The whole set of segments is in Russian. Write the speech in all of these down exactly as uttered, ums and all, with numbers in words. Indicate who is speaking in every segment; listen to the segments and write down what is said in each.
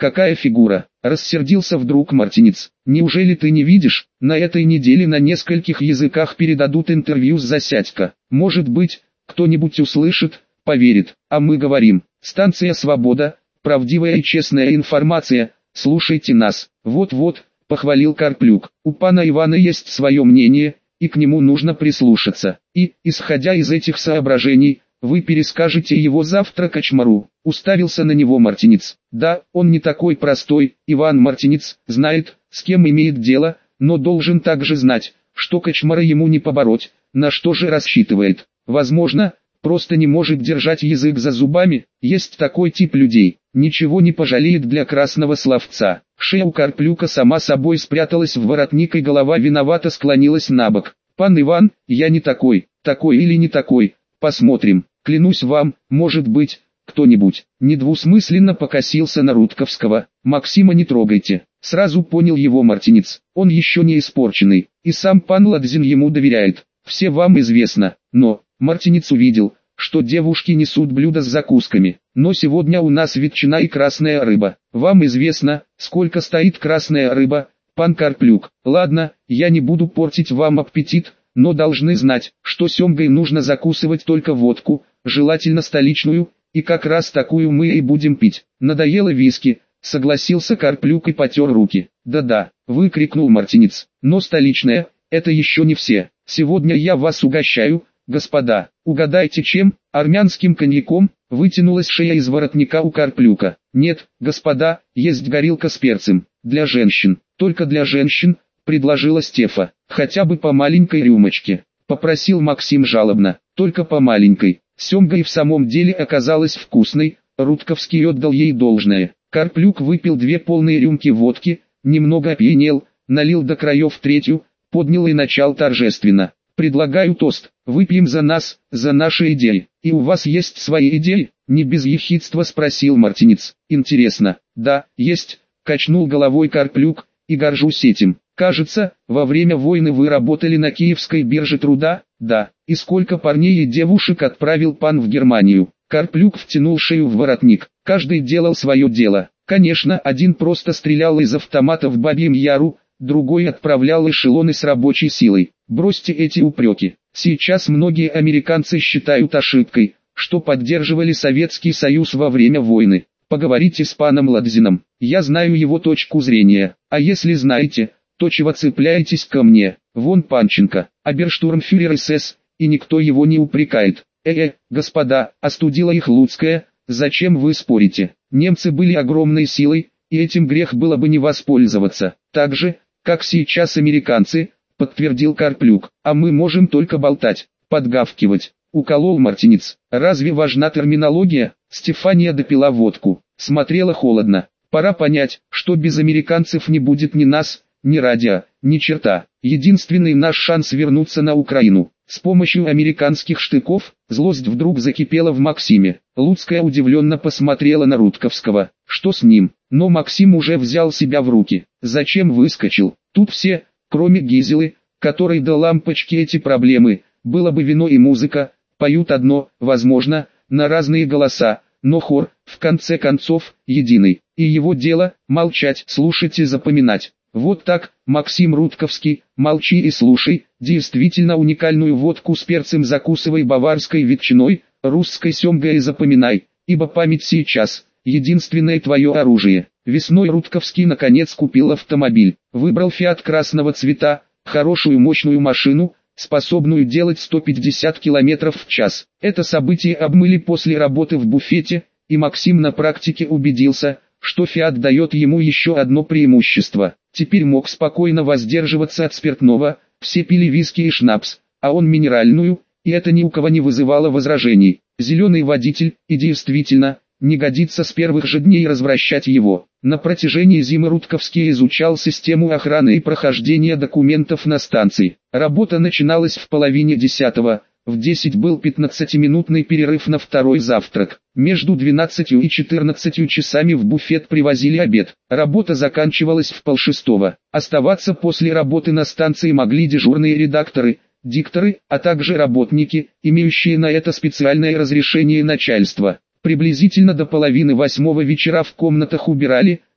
Speaker 1: какая фигура!» — рассердился вдруг Мартинец. «Неужели ты не видишь, на этой неделе на нескольких языках передадут интервью с Засядько. Может быть, кто-нибудь услышит, поверит, а мы говорим, станция «Свобода», правдивая и честная информация, слушайте нас». «Вот-вот», — похвалил Карплюк, — «у пана Ивана есть свое мнение, и к нему нужно прислушаться. И, исходя из этих соображений, вы перескажете его завтра Кочмару». Уставился на него Мартинец. «Да, он не такой простой, Иван Мартинец, знает, с кем имеет дело, но должен также знать, что Кочмара ему не побороть, на что же рассчитывает. Возможно, просто не может держать язык за зубами, есть такой тип людей, ничего не пожалеет для красного словца». Шея у Карплюка сама собой спряталась в воротник и голова виновато склонилась набок. «Пан Иван, я не такой, такой или не такой, посмотрим, клянусь вам, может быть, кто-нибудь». Недвусмысленно покосился на Рудковского. «Максима не трогайте». Сразу понял его Мартинец. Он еще не испорченный, и сам пан Ладзин ему доверяет. Все вам известно, но... Мартинец увидел, что девушки несут блюда с закусками. «Но сегодня у нас ветчина и красная рыба. Вам известно, сколько стоит красная рыба, пан Карплюк. Ладно, я не буду портить вам аппетит, но должны знать, что семгой нужно закусывать только водку, желательно столичную, и как раз такую мы и будем пить». «Надоело виски», — согласился Карплюк и потер руки. «Да-да», — выкрикнул Мартинец, — «но столичная, это еще не все. Сегодня я вас угощаю, господа. Угадайте чем? Армянским коньяком?» Вытянулась шея из воротника у Карплюка. «Нет, господа, есть горилка с перцем. Для женщин. Только для женщин», — предложила Стефа. «Хотя бы по маленькой рюмочке», — попросил Максим жалобно. «Только по маленькой». Семга и в самом деле оказалась вкусной, Рудковский отдал ей должное. Карплюк выпил две полные рюмки водки, немного опьянел, налил до краев третью, поднял и начал торжественно. «Предлагаю тост, выпьем за нас, за наши идеи». «И у вас есть свои идеи?» — не без ехидства спросил Мартинец. «Интересно». «Да, есть», — качнул головой Карплюк, — «и горжусь этим. Кажется, во время войны вы работали на Киевской бирже труда?» «Да». «И сколько парней и девушек отправил пан в Германию?» Карплюк втянул шею в воротник. «Каждый делал свое дело. Конечно, один просто стрелял из автомата в Бабьем Яру, другой отправлял эшелоны с рабочей силой. Бросьте эти упреки. Сейчас многие американцы считают ошибкой, что поддерживали Советский Союз во время войны. Поговорите с паном Ладзином, я знаю его точку зрения. А если знаете, то чего цепляетесь ко мне? Вон Панченко, оберштурмфюрер СС, и никто его не упрекает. Э-э, господа, остудила их Луцкая, зачем вы спорите? Немцы были огромной силой, и этим грех было бы не воспользоваться. Так же, как сейчас американцы, подтвердил Карплюк. А мы можем только болтать, подгавкивать. Уколол Мартинец. Разве важна терминология? Стефания допила водку, смотрела холодно. Пора понять, что без американцев не будет ни нас, ни радио, ни черта. Единственный наш шанс вернуться на Украину. С помощью американских штыков. Злость вдруг закипела в Максиме. Луцкая удивленно посмотрела на Рудковского. Что с ним? Но Максим уже взял себя в руки. Зачем выскочил? Тут все, кроме Гизелы, которой до лампочки эти проблемы, было бы вино и музыка, поют одно, возможно, на разные голоса, но хор, в конце концов, единый. И его дело – молчать, слушать и запоминать. Вот так, Максим Рудковский, молчи и слушай, действительно уникальную водку с перцем закусывай баварской ветчиной, русской семгой и запоминай, ибо память сейчас – единственное твое оружие. Весной Рудковский наконец купил автомобиль, выбрал Фиат красного цвета, хорошую мощную машину, способную делать сто пятьдесят километров в час. Это событие обмыли после работы в буфете, и Максим на практике убедился, что Фиат дает ему еще одно преимущество. Теперь мог спокойно воздерживаться от спиртного, все пили виски и шнапс, а он минеральную, и это ни у кого не вызывало возражений. Зеленый водитель, и действительно, не годится с первых же дней развращать его. На протяжении зимы Рудковский изучал систему охраны и прохождения документов на станции. Работа начиналась в половине десятого, в десять был пятнадцатиминутный перерыв на второй завтрак. Между двенадцатью и четырнадцатью часами в буфет привозили обед. Работа заканчивалась в полшестого. Оставаться после работы на станции могли дежурные редакторы, дикторы, а также работники, имеющие на это специальное разрешение начальства. Приблизительно до половины восьмого вечера в комнатах убирали,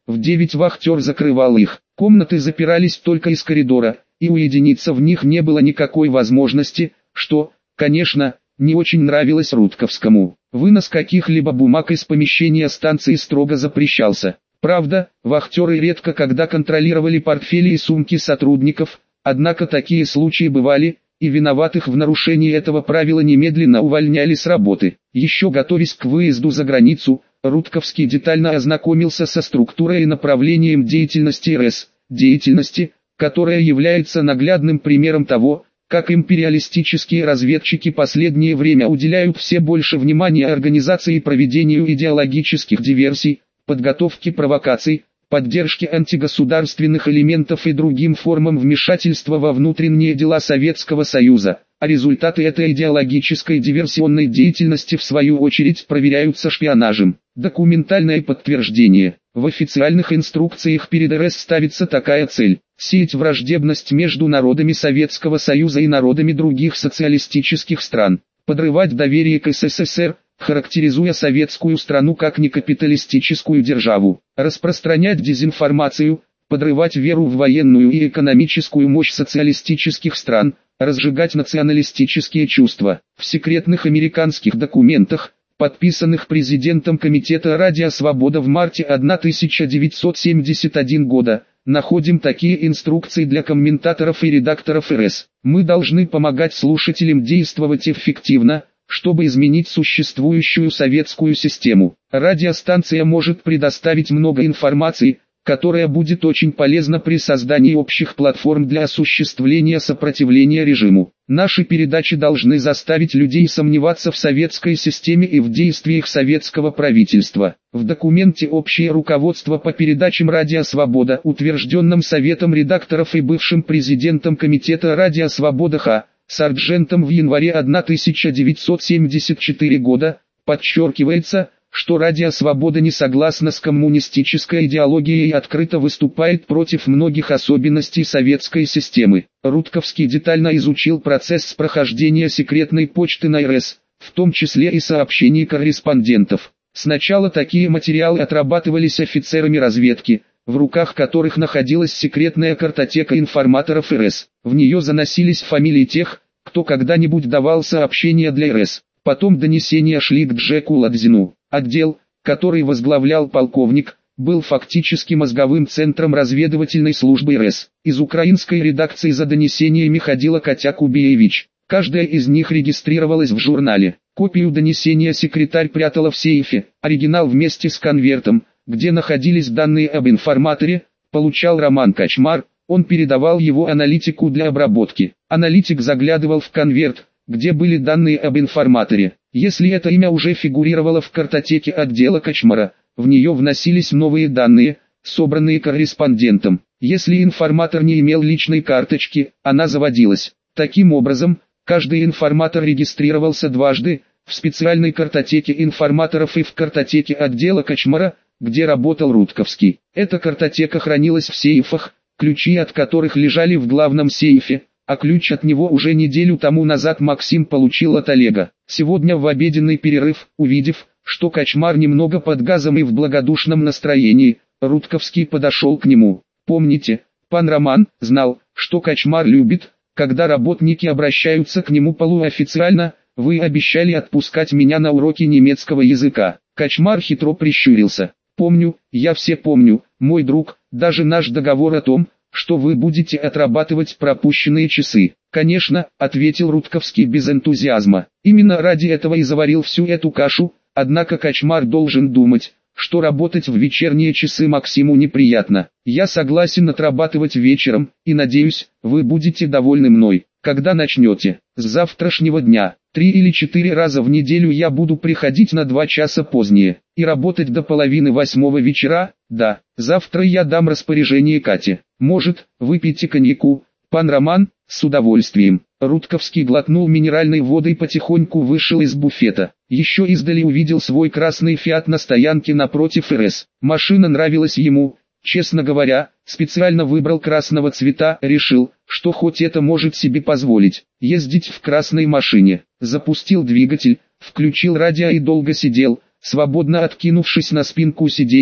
Speaker 1: В девять вахтер закрывал их. Комнаты запирались только из коридора, и уединиться в них не было никакой возможности, что, конечно, не очень нравилось Рудковскому. Вынос каких-либо бумаг из помещения станции строго запрещался. Правда, вахтеры редко когда контролировали портфели и сумки сотрудников, однако такие случаи бывали, и виноватых в нарушении этого правила немедленно увольняли с работы. Еще готовясь к выезду за границу, Рудковский детально ознакомился со структурой и направлением деятельности эр эс, деятельности, которая является наглядным примером того, как империалистические разведчики последнее время уделяют все больше внимания организации и проведению идеологических диверсий, подготовке провокаций, поддержке антигосударственных элементов и другим формам вмешательства во внутренние дела Советского Союза, а результаты этой идеологической диверсионной деятельности в свою очередь проверяются шпионажем. Документальное подтверждение. В официальных инструкциях перед эр эс ставится такая цель – сеять враждебность между народами Советского Союза и народами других социалистических стран, подрывать доверие к эс эс эс эр, характеризуя советскую страну как некапиталистическую державу, распространять дезинформацию, подрывать веру в военную и экономическую мощь социалистических стран, разжигать националистические чувства. В секретных американских документах, подписанных президентом Комитета «Радио Свобода» в марте тысяча девятьсот семьдесят первого года, находим такие инструкции для комментаторов и редакторов эр эс. Мы должны помогать слушателям действовать эффективно, чтобы изменить существующую советскую систему. Радиостанция может предоставить много информации, которая будет очень полезна при создании общих платформ для осуществления сопротивления режиму. Наши передачи должны заставить людей сомневаться в советской системе и в действиях советского правительства. В документе «Общее руководство по передачам «Радио Свобода», утвержденном Советом редакторов и бывшим президентом Комитета «Радио Свобода» Х. Сарджентом в январе тысяча девятьсот семьдесят четвёртого года, подчеркивается, что «Радио Свобода» не согласна с коммунистической идеологией и открыто выступает против многих особенностей советской системы. Рудковский детально изучил процесс прохождения секретной почты на эр эс, в том числе и сообщений корреспондентов. Сначала такие материалы отрабатывались офицерами разведки, в руках которых находилась секретная картотека информаторов эр эс. В нее заносились фамилии тех, кто когда-нибудь давал сообщения для эр эс. Потом донесения шли к Джеку Ладзину. Отдел, который возглавлял полковник, был фактически мозговым центром разведывательной службы эр эс. Из украинской редакции за донесениями ходила Катя Кубиевич. Каждая из них регистрировалась в журнале. Копию донесения секретарь прятала в сейфе, оригинал вместе с конвертом, где находились данные об информаторе, получал Роман Кочмар, он передавал его аналитику для обработки. Аналитик заглядывал в конверт, где были данные об информаторе. Если это имя уже фигурировало в картотеке отдела Кочмара, в нее вносились новые данные, собранные корреспондентом. Если информатор не имел личной карточки, она заводилась. Таким образом, каждый информатор регистрировался дважды, в специальной картотеке информаторов и в картотеке отдела Кочмара, где работал Рудковский. Эта картотека хранилась в сейфах, ключи от которых лежали в главном сейфе, а ключ от него уже неделю тому назад Максим получил от Олега. Сегодня в обеденный перерыв, увидев, что Кочмар немного под газом и в благодушном настроении, Рудковский подошел к нему. «Помните, пан Роман знал, что Кочмар любит, когда работники обращаются к нему полуофициально, вы обещали отпускать меня на уроки немецкого языка». Кочмар хитро прищурился. «Помню, я все помню, мой друг, даже наш договор о том, что вы будете отрабатывать пропущенные часы». «Конечно», — ответил Рудковский без энтузиазма. «Именно ради этого и заварил всю эту кашу, однако Кочмар должен думать, что работать в вечерние часы Максиму неприятно. Я согласен отрабатывать вечером, и надеюсь, вы будете довольны мной. Когда начнете?» «С завтрашнего дня. Три или четыре раза в неделю я буду приходить на два часа позднее, и работать до половины восьмого вечера, да. Завтра я дам распоряжение Кате. Может, выпейте коньяку, пан Роман?» «С удовольствием». Рудковский глотнул минеральной воды и потихоньку вышел из буфета. Еще издали увидел свой красный «Фиат» на стоянке напротив эр эс. Машина нравилась ему. Честно говоря, специально выбрал красного цвета, решил, что хоть это может себе позволить, ездить в красной машине. Запустил двигатель, включил радио и долго сидел, свободно откинувшись на спинку сиденья,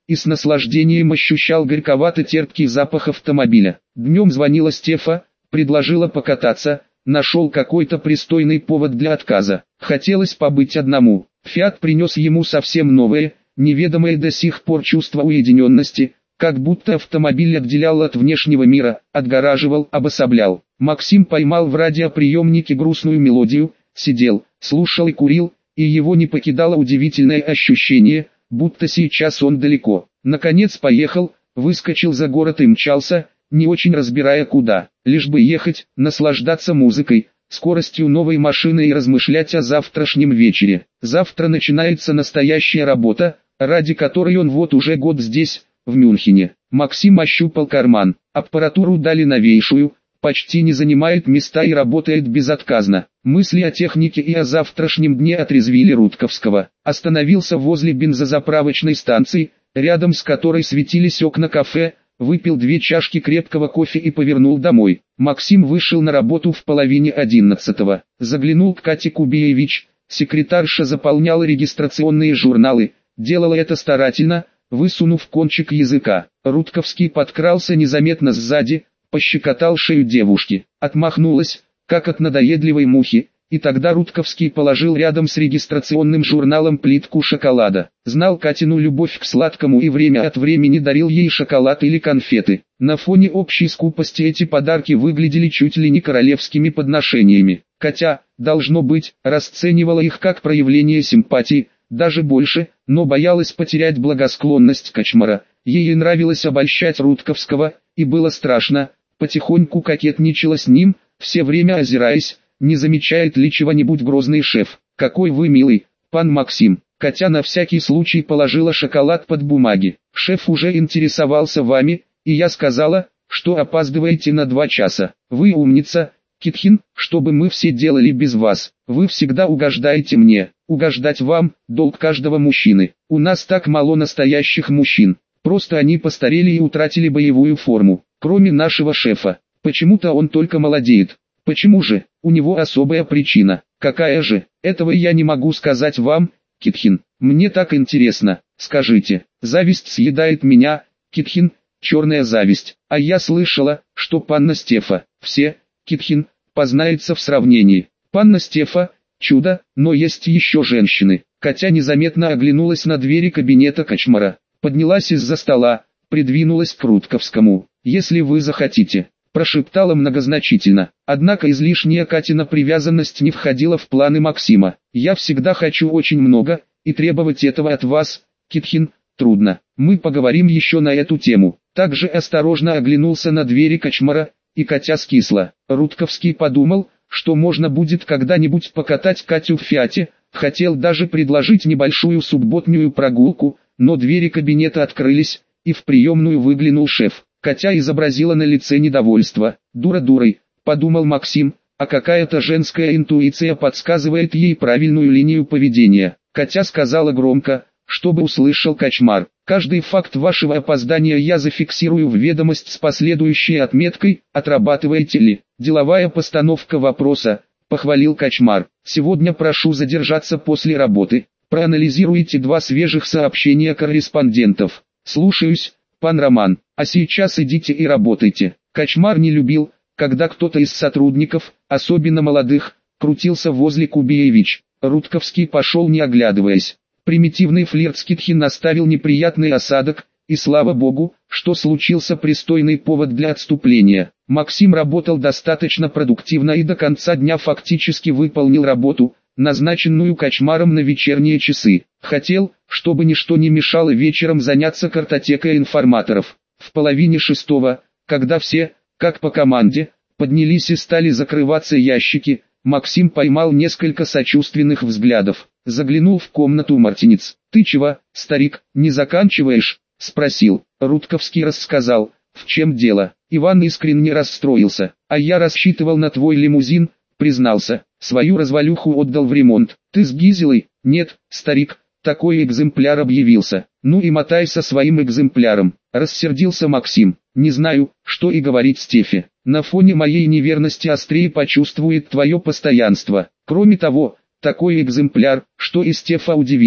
Speaker 1: и с наслаждением ощущал горьковато-терпкий запах автомобиля. Днем звонила Стефа, предложила покататься, нашел какой-то пристойный повод для отказа. Хотелось побыть одному. Фиат принес ему совсем новое, неведомое до сих пор чувство уединенности, как будто автомобиль отделял от внешнего мира, отгораживал, обособлял. Максим поймал в радиоприемнике грустную мелодию, сидел, слушал и курил, и его не покидало удивительное ощущение, будто сейчас он далеко. Наконец поехал, выскочил за город и мчался, не очень разбирая куда, лишь бы ехать, наслаждаться музыкой, скоростью новой машины и размышлять о завтрашнем вечере. Завтра начинается настоящая работа, ради которой он вот уже год здесь, в Мюнхене. Максим ощупал карман, аппаратуру дали новейшую, почти не занимает места и работает безотказно. Мысли о технике и о завтрашнем дне отрезвили Рудковского. Остановился возле бензозаправочной станции, рядом с которой светились окна кафе, выпил две чашки крепкого кофе и повернул домой. Максим вышел на работу в половине одиннадцатого. Заглянул к Кате Кубиевич, секретарша заполняла регистрационные журналы, делала это старательно, высунув кончик языка. Рудковский подкрался незаметно сзади, пощекотал шею девушки, отмахнулась, как от надоедливой мухи, и тогда Рудковский положил рядом с регистрационным журналом плитку шоколада. Знал Катину любовь к сладкому и время от времени дарил ей шоколад или конфеты. На фоне общей скупости эти подарки выглядели чуть ли не королевскими подношениями. Катя, должно быть, расценивала их как проявление симпатии, даже больше, но боялась потерять благосклонность Качмара. Ей нравилось обольщать Рудковского, и было страшно, потихоньку кокетничала с ним, все время озираясь, не замечает ли чего-нибудь грозный шеф. «Какой вы милый, пан Максим!» Катя на всякий случай положила шоколад под бумаги. «Шеф уже интересовался вами, и я сказала, что опаздываете на два часа. Вы умница, Китхин, чтобы мы все делали без вас. Вы всегда угождаете мне. Угождать вам – долг каждого мужчины. У нас так мало настоящих мужчин. Просто они постарели и утратили боевую форму. Кроме нашего шефа. Почему-то он только молодеет. Почему же? У него особая причина. Какая же? Этого я не могу сказать вам, Китхин. Мне так интересно. Скажите, зависть съедает меня, Китхин, черная зависть. А я слышала, что панна Стефа, все, Китхин, познается в сравнении. Панна Стефа, чудо, но есть еще женщины. Катя незаметно оглянулась на двери кабинета Качмара. Поднялась из-за стола, придвинулась к Рудковскому. «Если вы захотите», – прошептала многозначительно. Однако излишняя Катина привязанность не входила в планы Максима. «Я всегда хочу очень много, и требовать этого от вас, Китхин, трудно. Мы поговорим еще на эту тему». Также осторожно оглянулся на двери Качмара, и Катя скисла. Рудковский подумал, что можно будет когда-нибудь покатать Катю в Фиате, хотел даже предложить небольшую субботнюю прогулку, но двери кабинета открылись, и в приемную выглянул шеф. Катя изобразила на лице недовольство. «Дура дурой», — подумал Максим, а какая-то женская интуиция подсказывает ей правильную линию поведения. Катя сказала громко, чтобы услышал Качмар. «Каждый факт вашего опоздания я зафиксирую в ведомость с последующей отметкой, отрабатываете ли?» «Деловая постановка вопроса», — похвалил Качмар. «Сегодня прошу задержаться после работы. Проанализируйте два свежих сообщения корреспондентов». «Слушаюсь, пан Роман, а сейчас идите и работайте». Качмар не любил, когда кто-то из сотрудников, особенно молодых, крутился возле Кубиевич. Рудковский пошел не оглядываясь. Примитивный флирт с Китхин оставил неприятный осадок, и слава богу, что случился пристойный повод для отступления. Максим работал достаточно продуктивно и до конца дня фактически выполнил работу, назначенную Качмаром на вечерние часы. Хотел, чтобы ничто не мешало вечером заняться картотекой информаторов. В половине шестого, когда все, как по команде, поднялись и стали закрываться ящики, Максим поймал несколько сочувственных взглядов. Заглянул в комнату Мартинец. «Ты чего, старик, не заканчиваешь?» – спросил. Рудковский рассказал, в чем дело. Иван искренне расстроился. «А я рассчитывал на твой лимузин», – признался. «Свою развалюху отдал в ремонт. Ты с Гизелой?» «Нет, старик, такой экземпляр объявился». «Ну и мотай со своим экземпляром», – рассердился Максим. «Не знаю, что и говорить Стефе. На фоне моей неверности острее почувствует твое постоянство. Кроме того, такой экземпляр, что и Стефа удивится.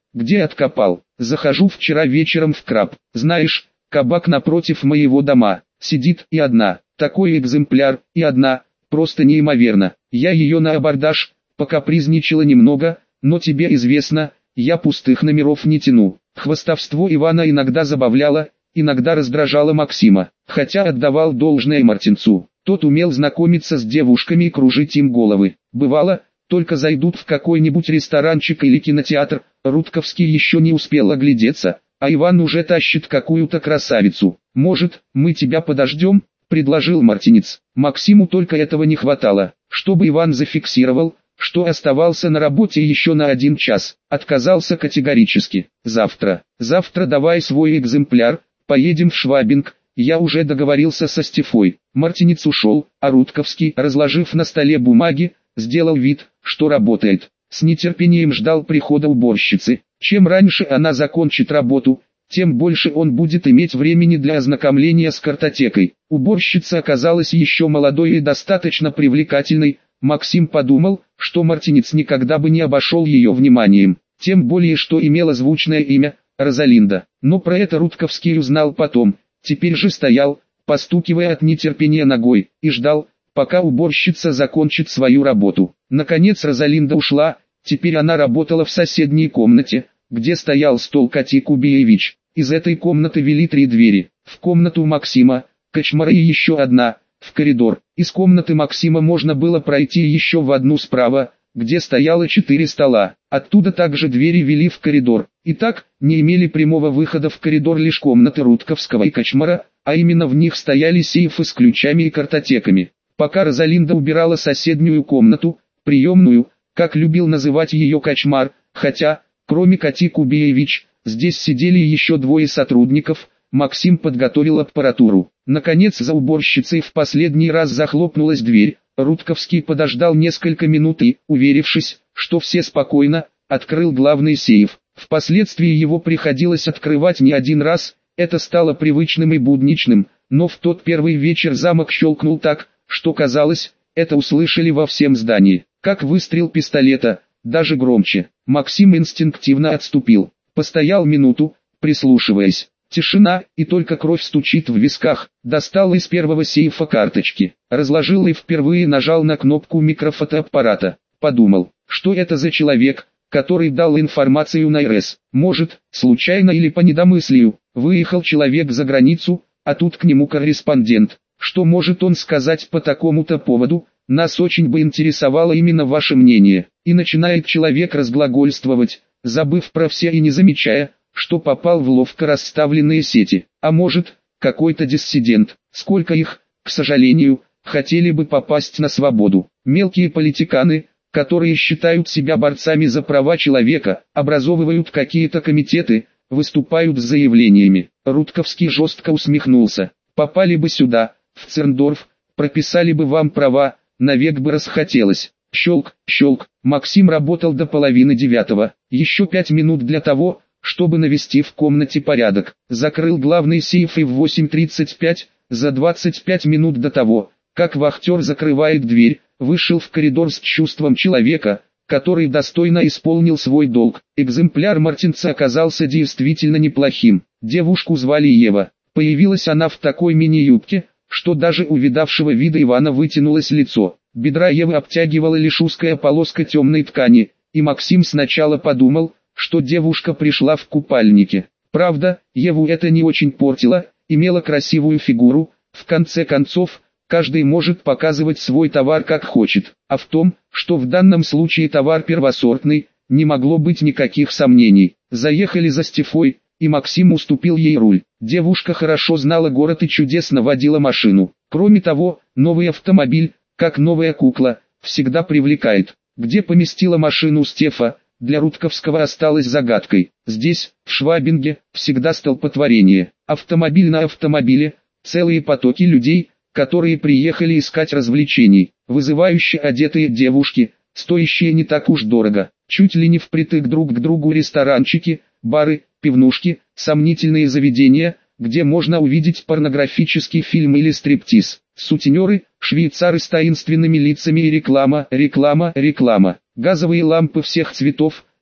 Speaker 1: Где откопал? Захожу вчера вечером в Краб. Знаешь, кабак напротив моего дома. Сидит и одна. Такой экземпляр, и одна. Просто неимоверно. Я ее на абордаж, покапризничала немного, но тебе известно, я пустых номеров не тяну. Хвастовство Ивана иногда забавляло, иногда раздражало Максима. Хотя отдавал должное Мартинцу. Тот умел знакомиться с девушками и кружить им головы. Бывало, только зайдут в какой-нибудь ресторанчик или кинотеатр, Рудковский еще не успел оглядеться, а Иван уже тащит какую-то красавицу. «Может, мы тебя подождем?» – предложил Мартинец. Максиму только этого не хватало, чтобы Иван зафиксировал, что оставался на работе еще на один час. Отказался категорически. «Завтра, завтра давай свой экземпляр, поедем в Швабинг, я уже договорился со Стефой». Мартинец ушел, а Рудковский, разложив на столе бумаги, сделал вид, что работает. С нетерпением ждал прихода уборщицы. Чем раньше она закончит работу, тем больше он будет иметь времени для ознакомления с картотекой. Уборщица оказалась еще молодой и достаточно привлекательной. Максим подумал, что Мартинец никогда бы не обошел ее вниманием, тем более что имела звучное имя – Розалинда. Но про это Рудковский узнал потом. Теперь же стоял, постукивая от нетерпения ногой, и ждал, пока уборщица закончит свою работу. Наконец Розалинда ушла, теперь она работала в соседней комнате, где стоял стол Кати Кубиевич. Из этой комнаты вели три двери. В комнату Максима, Кочмара и еще одна, в коридор. Из комнаты Максима можно было пройти еще в одну справа, где стояло четыре стола. Оттуда также двери вели в коридор. Итак, не имели прямого выхода в коридор лишь комнаты Рудковского и Кочмара, а именно в них стояли сейфы с ключами и картотеками. Пока Розалинда убирала соседнюю комнату, приемную, как любил называть ее Кочмар, хотя, кроме Кати Кубиевич, здесь сидели еще двое сотрудников, Максим подготовил аппаратуру. Наконец за уборщицей в последний раз захлопнулась дверь, Рудковский подождал несколько минут и, уверившись, что все спокойно, открыл главный сейф. Впоследствии его приходилось открывать не один раз, это стало привычным и будничным, но в тот первый вечер замок щелкнул так, что казалось, это услышали во всем здании. Как выстрел пистолета, даже громче. Максим инстинктивно отступил. Постоял минуту, прислушиваясь. Тишина, и только кровь стучит в висках. Достал из первого сейфа карточки. Разложил и впервые нажал на кнопку микрофотоаппарата. Подумал, что это за человек, который дал информацию на РС. Может, случайно или по недомыслию, выехал человек за границу, а тут к нему корреспондент. Что может он сказать по такому-то поводу? Нас очень бы интересовало именно ваше мнение. И начинает человек разглагольствовать, забыв про все и не замечая, что попал в ловко расставленные сети. А может, какой-то диссидент. Сколько их, к сожалению, хотели бы попасть на свободу. Мелкие политиканы, которые считают себя борцами за права человека, образовывают какие-то комитеты, выступают с заявлениями. Рудковский жестко усмехнулся. Попали бы сюда, в Церндорф, прописали бы вам права, навек бы расхотелось. Щелк, щелк. Максим работал до половины девятого. Еще пять минут для того, чтобы навести в комнате порядок. Закрыл главный сейф и в восемь тридцать пять, за двадцать пять минут до того, как вахтер закрывает дверь, вышел в коридор с чувством человека, который достойно исполнил свой долг. Экземпляр Мартинца оказался действительно неплохим. Девушку звали Ева. Появилась она в такой мини-юбке, что даже у видавшего вида Ивана вытянулось лицо. Бедра Евы обтягивала лишь узкая полоска темной ткани, и Максим сначала подумал, что девушка пришла в купальнике. Правда, Еву это не очень портило, имела красивую фигуру. В конце концов, каждый может показывать свой товар как хочет, а в том, что в данном случае товар первосортный, не могло быть никаких сомнений. Заехали за Стефой, и Максим уступил ей руль. Девушка хорошо знала город и чудесно водила машину. Кроме того, новый автомобиль, как новая кукла, всегда привлекает. Где поместила машину Стефа, для Рудковского осталось загадкой. Здесь, в Швабинге, всегда столпотворение. Автомобиль на автомобиле, целые потоки людей, которые приехали искать развлечений. Вызывающие одетые девушки, стоящие не так уж дорого. Чуть ли не впритык друг к другу ресторанчики, бары, пивнушки, сомнительные заведения, где можно увидеть порнографический фильм или стриптиз. Сутенеры, швейцары с таинственными лицами и реклама, реклама, реклама. Газовые лампы всех цветов,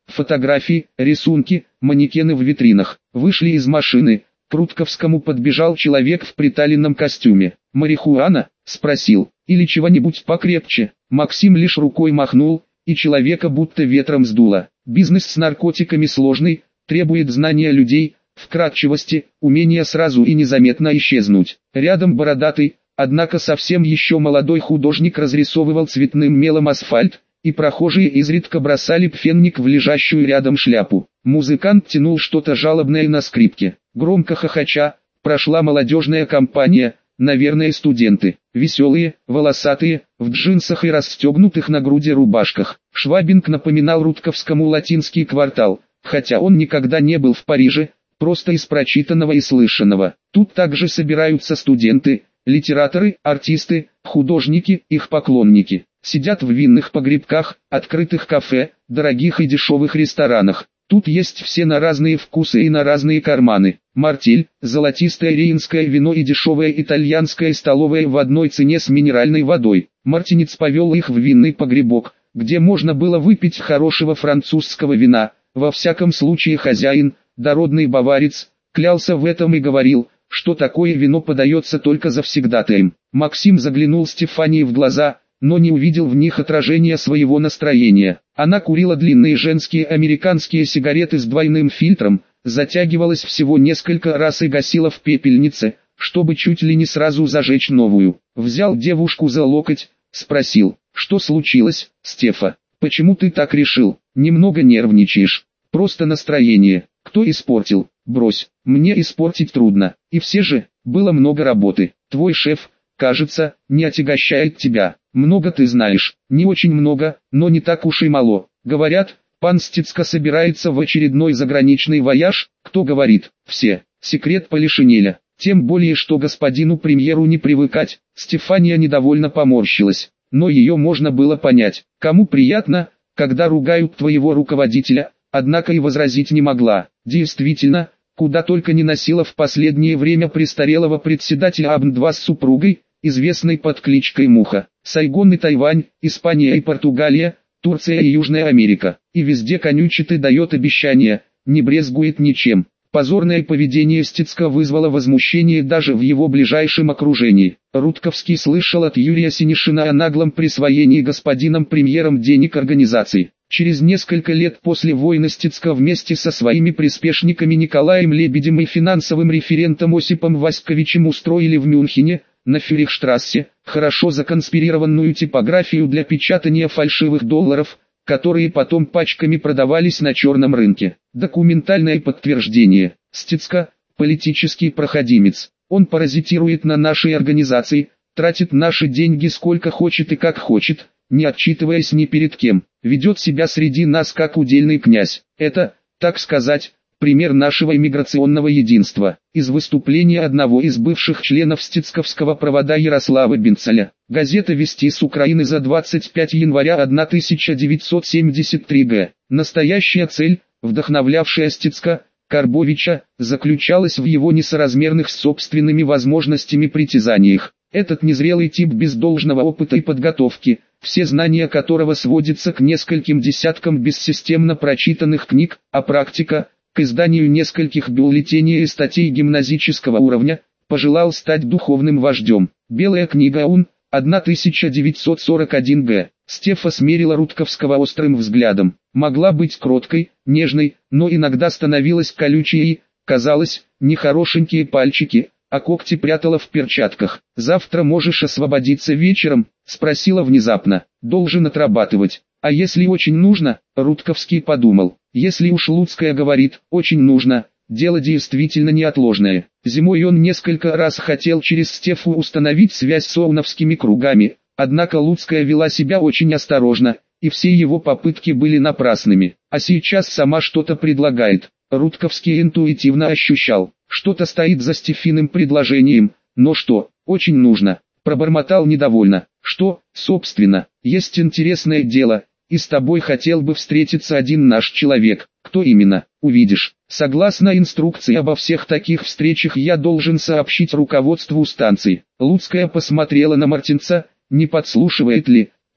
Speaker 1: Фотографии, рисунки, манекены в витринах. Вышли из машины. К Рудковскому подбежал человек в приталенном костюме. «Марихуана?» – спросил. «Или чего-нибудь покрепче?» Максим лишь рукой махнул, и человека будто ветром сдуло. Бизнес с наркотиками сложный, требует знания людей, вкратчивости, умения сразу и незаметно исчезнуть. Рядом бородатый, однако совсем еще молодой художник разрисовывал цветным мелом асфальт, и прохожие изредка бросали пфенник в лежащую рядом шляпу. Музыкант тянул что-то жалобное на скрипке. Громко хохоча, прошла молодежная компания, наверное студенты. Веселые, волосатые, в джинсах и расстегнутых на груди рубашках. Швабинг напоминал Рудковскому латинский квартал, хотя он никогда не был в Париже, просто из прочитанного и слышанного. Тут также собираются студенты, литераторы, артисты, художники, их поклонники. Сидят в винных погребках, открытых кафе, дорогих и дешевых ресторанах. Тут есть все на разные вкусы и на разные карманы. Мартель, золотистое рейнское вино и дешевое итальянское столовое в одной цене с минеральной водой. Мартинец повел их в винный погребок, где можно было выпить хорошего французского вина. Во всяком случае хозяин, дородный баварец, клялся в этом и говорил, что такое вино подается только завсегдатаем. Максим заглянул Стефании в глаза, но не увидел в них отражения своего настроения. Она курила длинные женские американские сигареты с двойным фильтром, затягивалась всего несколько раз и гасила в пепельнице, чтобы чуть ли не сразу зажечь новую. Взял девушку за локоть, спросил: «Что случилось, Стефа? Почему ты так решил? Немного нервничаешь. Просто настроение. Кто испортил? Брось, мне испортить трудно. И все же, было много работы. Твой шеф, кажется, не отягощает тебя. Много ты знаешь, не очень много, но не так уж и мало. Говорят, пан Стицко собирается в очередной заграничный вояж. Кто говорит? Все. Секрет Полишинеля. Тем более, что господину премьеру не привыкать». Стефания недовольно поморщилась, но ее можно было понять. Кому приятно, когда ругают твоего руководителя, однако и возразить не могла. Действительно, куда только не носила в последнее время престарелого председателя А Б Н два с супругой, известной под кличкой Муха. Сайгон и Тайвань, Испания и Португалия, Турция и Южная Америка. И везде конючит и дает обещания, не брезгует ничем. Позорное поведение Стицко вызвало возмущение даже в его ближайшем окружении. Рудковский слышал от Юрия Синишина о наглом присвоении господином премьером денег организации. Через несколько лет после войны Стицко вместе со своими приспешниками Николаем Лебедем и финансовым референтом Осипом Васьковичем устроили в Мюнхене, на Фюрихштрассе, хорошо законспирированную типографию для печатания фальшивых долларов, которые потом пачками продавались на черном рынке. Документальное подтверждение. Стицко – политический проходимец. Он паразитирует на нашей организации, тратит наши деньги сколько хочет и как хочет, не отчитываясь ни перед кем. Ведет себя среди нас как удельный князь. Это, так сказать, пример нашего иммиграционного единства. Из выступления одного из бывших членов Стицковского провода Ярослава Бенцеля. Газета «Вести с Украины» за двадцать пятое января тысяча девятьсот семьдесят третьего года. Настоящая цель, вдохновлявшая Стицко, Карбовича, заключалась в его несоразмерных с собственными возможностями притязаниях. Этот незрелый тип без должного опыта и подготовки, все знания которого сводятся к нескольким десяткам бессистемно прочитанных книг, а практика – к изданию нескольких бюллетеней и статей гимназического уровня, пожелал стать духовным вождем. Белая книга ОУН, тысяча девятьсот сорок первый год. Стефа смерила Рудковского острым взглядом. Могла быть кроткой, нежной, но иногда становилась колючей и, казалось, нехорошенькие пальчики, а когти прятала в перчатках. «Завтра можешь освободиться вечером?» – спросила внезапно. «Должен отрабатывать. А если очень нужно?» – Рудковский подумал. «Если уж Луцкая говорит, очень нужно, дело действительно неотложное». Зимой он несколько раз хотел через Стефу установить связь с оуновскими кругами, однако Луцкая вела себя очень осторожно, и все его попытки были напрасными. А сейчас сама что-то предлагает. Рудковский интуитивно ощущал, что-то стоит за Стефиным предложением, но что, очень нужно. Пробормотал недовольно. «Что, собственно, есть интересное дело, и с тобой хотел бы встретиться один наш человек. Кто именно, увидишь. Согласно инструкции обо всех таких встречах я должен сообщить руководству станции». Луцкая посмотрела на Мартинца, не подслушивает ли.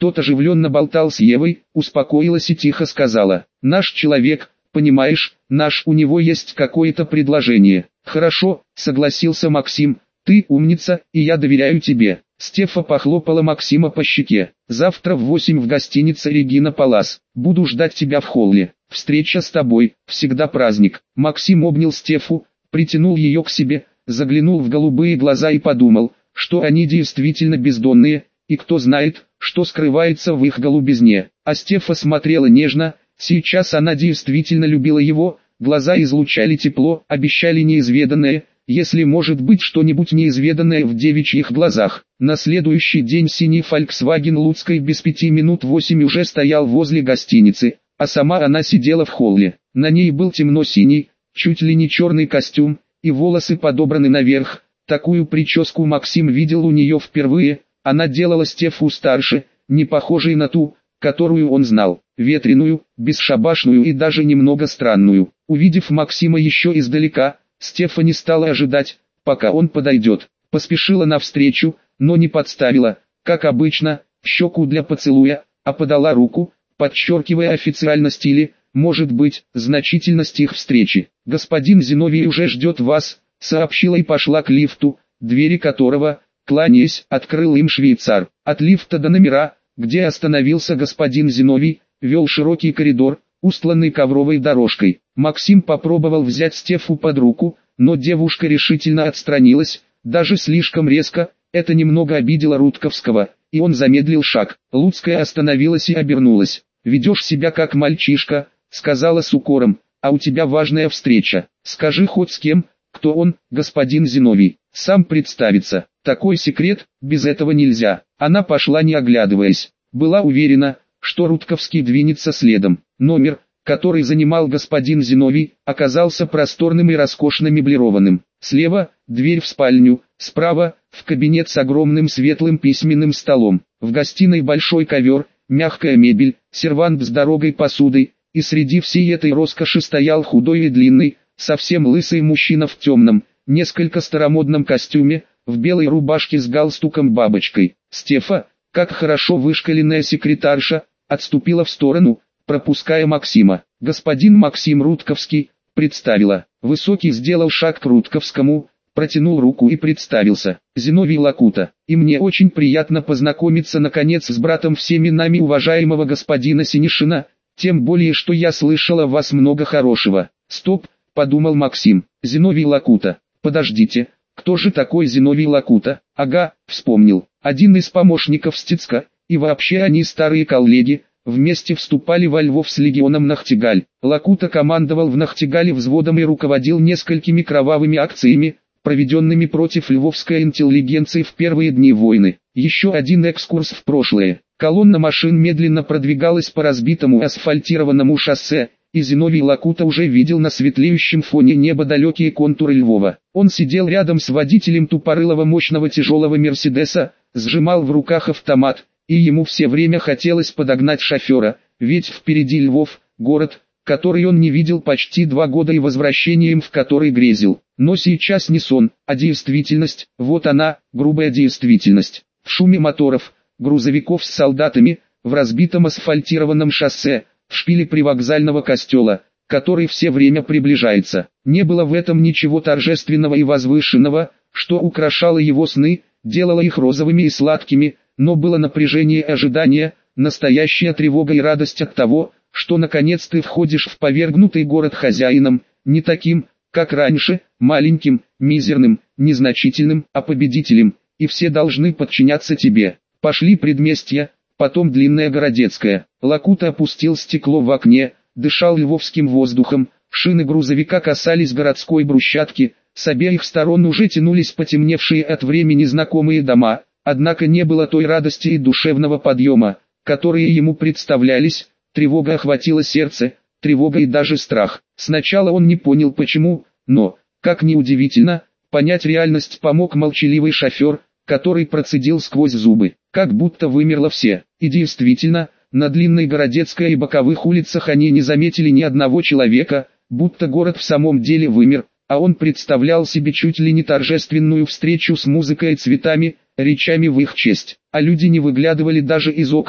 Speaker 1: Тот оживленно болтал с Евой, успокоилась и тихо сказала: «Наш человек, понимаешь, наш, у него есть какое-то предложение». «Хорошо», согласился Максим, «ты умница, и я доверяю тебе». Стефа похлопала Максима по щеке. «Завтра в восемь в гостинице «Регина Палас». Буду ждать тебя в холле. Встреча с тобой, всегда праздник». Максим обнял Стефу, притянул ее к себе, заглянул в голубые глаза и подумал, что они действительно бездонные, и кто знает, что скрывается в их голубизне. А Стефа смотрела нежно, сейчас она действительно любила его, глаза излучали тепло, обещали неизведанное, если может быть что-нибудь неизведанное в девичьих глазах. На следующий день синий Volkswagen Луцкой без пяти минут восемь уже стоял возле гостиницы, а сама она сидела в холле. На ней был темно-синий, чуть ли не черный костюм, и волосы подобраны наверх. Такую прическу Максим видел у нее впервые, она делала Стефу старше, не похожей на ту, которую он знал, ветреную, бесшабашную и даже немного странную. Увидев Максима еще издалека, Стефа не стала ожидать, пока он подойдет, поспешила навстречу, но не подставила, как обычно, щеку для поцелуя, а подала руку, подчеркивая официальность или, может быть, значительность их встречи. «Господин Зиновий уже ждет вас», сообщила и пошла к лифту, двери которого, кланяясь, открыл им швейцар. От лифта до номера, где остановился господин Зиновий, вел широкий коридор, устланный ковровой дорожкой. Максим попробовал взять Стефу под руку, но девушка решительно отстранилась, даже слишком резко, это немного обидело Рудковского, и он замедлил шаг. Луцкая остановилась и обернулась. «Ведешь себя как мальчишка», — сказала с укором, — «а у тебя важная встреча. Скажи хоть с кем, кто он, господин Зиновий, сам представится. Такой секрет, без этого нельзя». Она пошла не оглядываясь, была уверена, что Рудковский двинется следом. Номер, который занимал господин Зиновий, оказался просторным и роскошно меблированным. Слева – дверь в спальню, справа – в кабинет с огромным светлым письменным столом. В гостиной большой ковер, мягкая мебель, сервант с дорогой посудой, и среди всей этой роскоши стоял худой и длинный, совсем лысый мужчина в темном, несколько старомодном костюме, в белой рубашке с галстуком-бабочкой. Стефа, как хорошо вышкаленная секретарша, отступила в сторону, пропуская Максима. «Господин Максим Рудковский», представила. Высокий сделал шаг к Рудковскому, протянул руку и представился. «Зиновий Лакута, и мне очень приятно познакомиться наконец с братом всеми нами уважаемого господина Синишина, тем более что я слышал о вас много хорошего». «Стоп», подумал Максим, «Зиновий Лакута, подождите, кто же такой Зиновий Лакута?» «Ага, вспомнил, один из помощников Стецка, и вообще они старые коллеги». Вместе вступали во Львов с легионом Нахтигаль. Лакута командовал в Нахтигале взводом и руководил несколькими кровавыми акциями, проведенными против львовской интеллигенции в первые дни войны. Еще один экскурс в прошлое. Колонна машин медленно продвигалась по разбитому асфальтированному шоссе, и Зиновий Лакута уже видел на светлеющем фоне неба далекие контуры Львова. Он сидел рядом с водителем тупорылого мощного тяжелого Мерседеса, сжимал в руках автомат, и ему все время хотелось подогнать шофера, ведь впереди Львов, город, который он не видел почти два года и возвращением в который грезил. Но сейчас не сон, а действительность, вот она, грубая действительность. В шуме моторов, грузовиков с солдатами, в разбитом асфальтированном шоссе, в шпиле привокзального костела, который все время приближается. Не было в этом ничего торжественного и возвышенного, что украшало его сны, делало их розовыми и сладкими, но было напряжение и ожидание, настоящая тревога и радость от того, что наконец ты входишь в повергнутый город хозяином, не таким, как раньше, маленьким, мизерным, незначительным, а победителем, и все должны подчиняться тебе. Пошли предместья, потом длинная Городецкая. Лакута опустил стекло в окне, дышал львовским воздухом, шины грузовика касались городской брусчатки, с обеих сторон уже тянулись потемневшие от времени знакомые дома. Однако не было той радости и душевного подъема, которые ему представлялись. Тревога охватила сердце, тревога и даже страх. Сначала он не понял почему, но, как ни удивительно, понять реальность помог молчаливый шофер, который процедил сквозь зубы, как будто вымерло все. И действительно, на длинной Городецкой и боковых улицах они не заметили ни одного человека, будто город в самом деле вымер, а он представлял себе чуть ли не торжественную встречу с музыкой и цветами, речами в их честь, а люди не выглядывали даже из окон,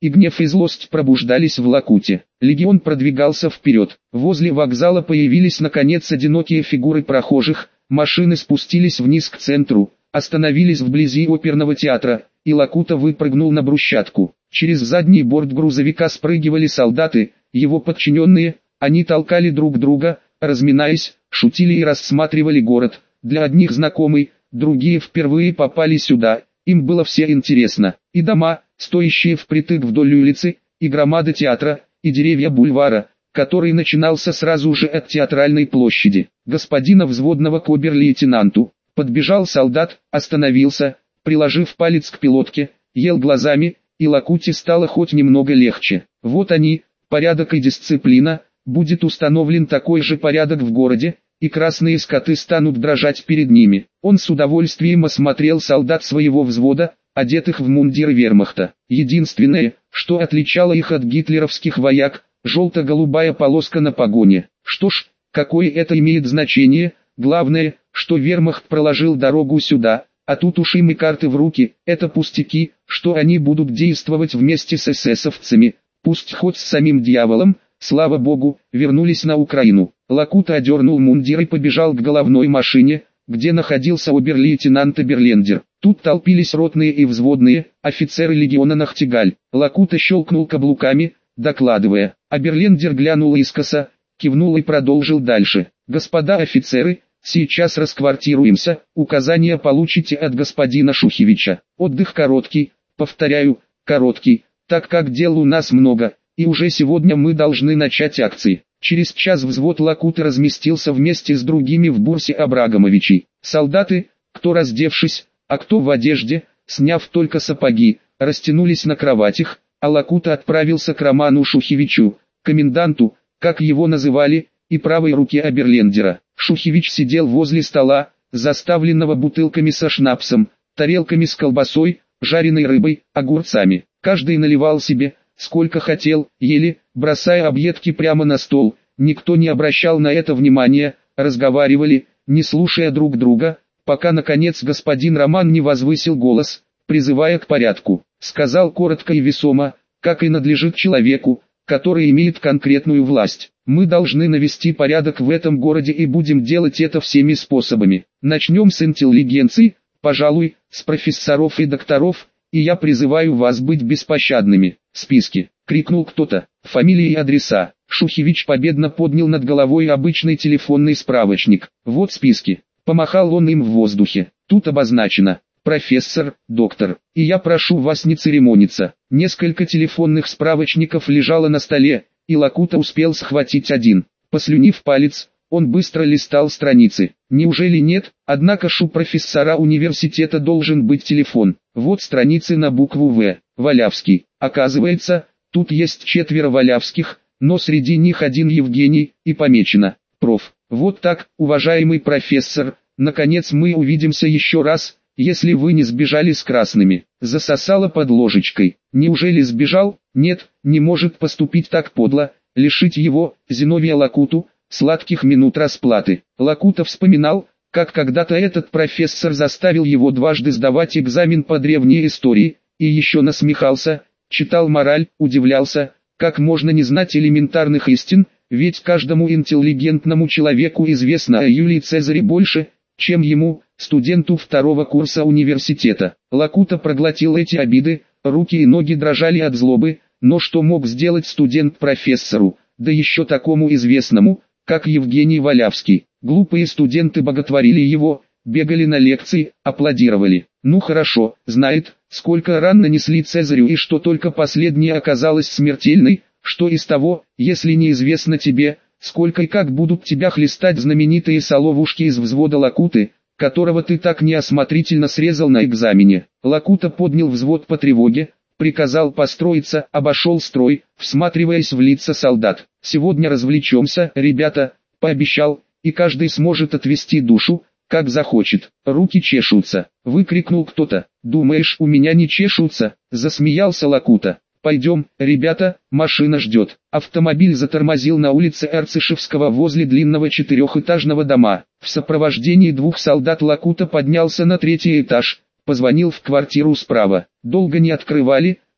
Speaker 1: и гнев и злость пробуждались в Лакуте. Легион продвигался вперед. Возле вокзала появились наконец одинокие фигуры прохожих, машины спустились вниз к центру, остановились вблизи оперного театра, и Лакута выпрыгнул на брусчатку. Через задний борт грузовика спрыгивали солдаты, его подчиненные, они толкали друг друга, разминаясь, шутили и рассматривали город. Для одних знакомый, другие впервые попали сюда, им было все интересно. И дома, стоящие впритык вдоль улицы, и громада театра, и деревья бульвара, который начинался сразу же от театральной площади. Господина взводного к обер-лейтенанту. Подбежал солдат, остановился, приложив палец к пилотке, ел глазами, и Лакуте стало хоть немного легче. Вот они, порядок и дисциплина, будет установлен такой же порядок в городе, и красные скоты станут дрожать перед ними. Он с удовольствием осмотрел солдат своего взвода, одетых в мундиры вермахта. Единственное, что отличало их от гитлеровских вояк, желто-голубая полоска на погоне. Что ж, какое это имеет значение, главное, что вермахт проложил дорогу сюда, а тут уж им и карты в руки, это пустяки, что они будут действовать вместе с эсэсовцами, пусть хоть с самим дьяволом. Слава богу, вернулись на Украину. Лакута одернул мундир и побежал к головной машине, где находился обер-лейтенант Берлендер. Тут толпились ротные и взводные, офицеры легиона Нахтигаль. Лакута щелкнул каблуками, докладывая. А Берлендер глянул искоса, кивнул и продолжил дальше. «Господа офицеры, сейчас расквартируемся, указания получите от господина Шухевича. Отдых короткий, повторяю, короткий, так как дел у нас много. И уже сегодня мы должны начать акции». Через час взвод Лакуты разместился вместе с другими в бурсе Абрагамовичей. Солдаты, кто раздевшись, а кто в одежде, сняв только сапоги, растянулись на кроватях, а Лакута отправился к Роману Шухевичу, коменданту, как его называли, и правой руке Аберлендера. Шухевич сидел возле стола, заставленного бутылками со шнапсом, тарелками с колбасой, жареной рыбой, огурцами. Каждый наливал себе, сколько хотел, ели, бросая объедки прямо на стол. Никто не обращал на это внимания, разговаривали, не слушая друг друга, пока наконец господин Роман не возвысил голос, призывая к порядку. Сказал коротко и весомо, как и надлежит человеку, который имеет конкретную власть. Мы должны навести порядок в этом городе и будем делать это всеми способами. Начнем с интеллигенции, пожалуй, с профессоров и докторов, и я призываю вас быть беспощадными. Списки, крикнул кто-то, фамилии и адреса. Шухевич победно поднял над головой обычный телефонный справочник. Вот списки. Помахал он им в воздухе. Тут обозначено: профессор, доктор. И я прошу вас не церемониться. Несколько телефонных справочников лежало на столе, и Лакута успел схватить один. Послюнив палец, он быстро листал страницы. Неужели нет? Однако ж у профессора университета должен быть телефон. Вот страницы на букву В. Валявский. Оказывается, тут есть четверо Валявских, но среди них один Евгений, и помечено: проф. Вот так, уважаемый профессор, наконец мы увидимся еще раз, если вы не сбежали с красными. Засосало под ложечкой. Неужели сбежал? Нет, не может поступить так подло, лишить его, Зиновия Лакуту, сладких минут расплаты. Лакута вспоминал, как когда-то этот профессор заставил его дважды сдавать экзамен по древней истории, и еще насмехался, читал мораль, удивлялся, как можно не знать элементарных истин, ведь каждому интеллигентному человеку известно о Юлии Цезаре больше, чем ему, студенту второго курса университета. Лакута проглотил эти обиды, руки и ноги дрожали от злобы, но что мог сделать студент профессору, да еще такому известному, как Евгений Валявский? Глупые студенты боготворили его, бегали на лекции, аплодировали. Ну хорошо, знает, сколько ран нанесли Цезарю и что только последняя оказалась смертельной, что из того, если неизвестно тебе, сколько и как будут тебя хлестать знаменитые соловушки из взвода Лакуты, которого ты так неосмотрительно срезал на экзамене. Лакута поднял взвод по тревоге, приказал построиться, обошел строй, всматриваясь в лица солдат. Сегодня развлечемся, ребята, пообещал, и каждый сможет отвести душу, как захочет. Руки чешутся, выкрикнул кто-то. Думаешь, у меня не чешутся? Засмеялся Лакута. Пойдем, ребята, машина ждет. Автомобиль затормозил на улице Арцишевского возле длинного четырехэтажного дома. В сопровождении двух солдат Лакута поднялся на третий этаж, позвонил в квартиру справа. Долго не открывали,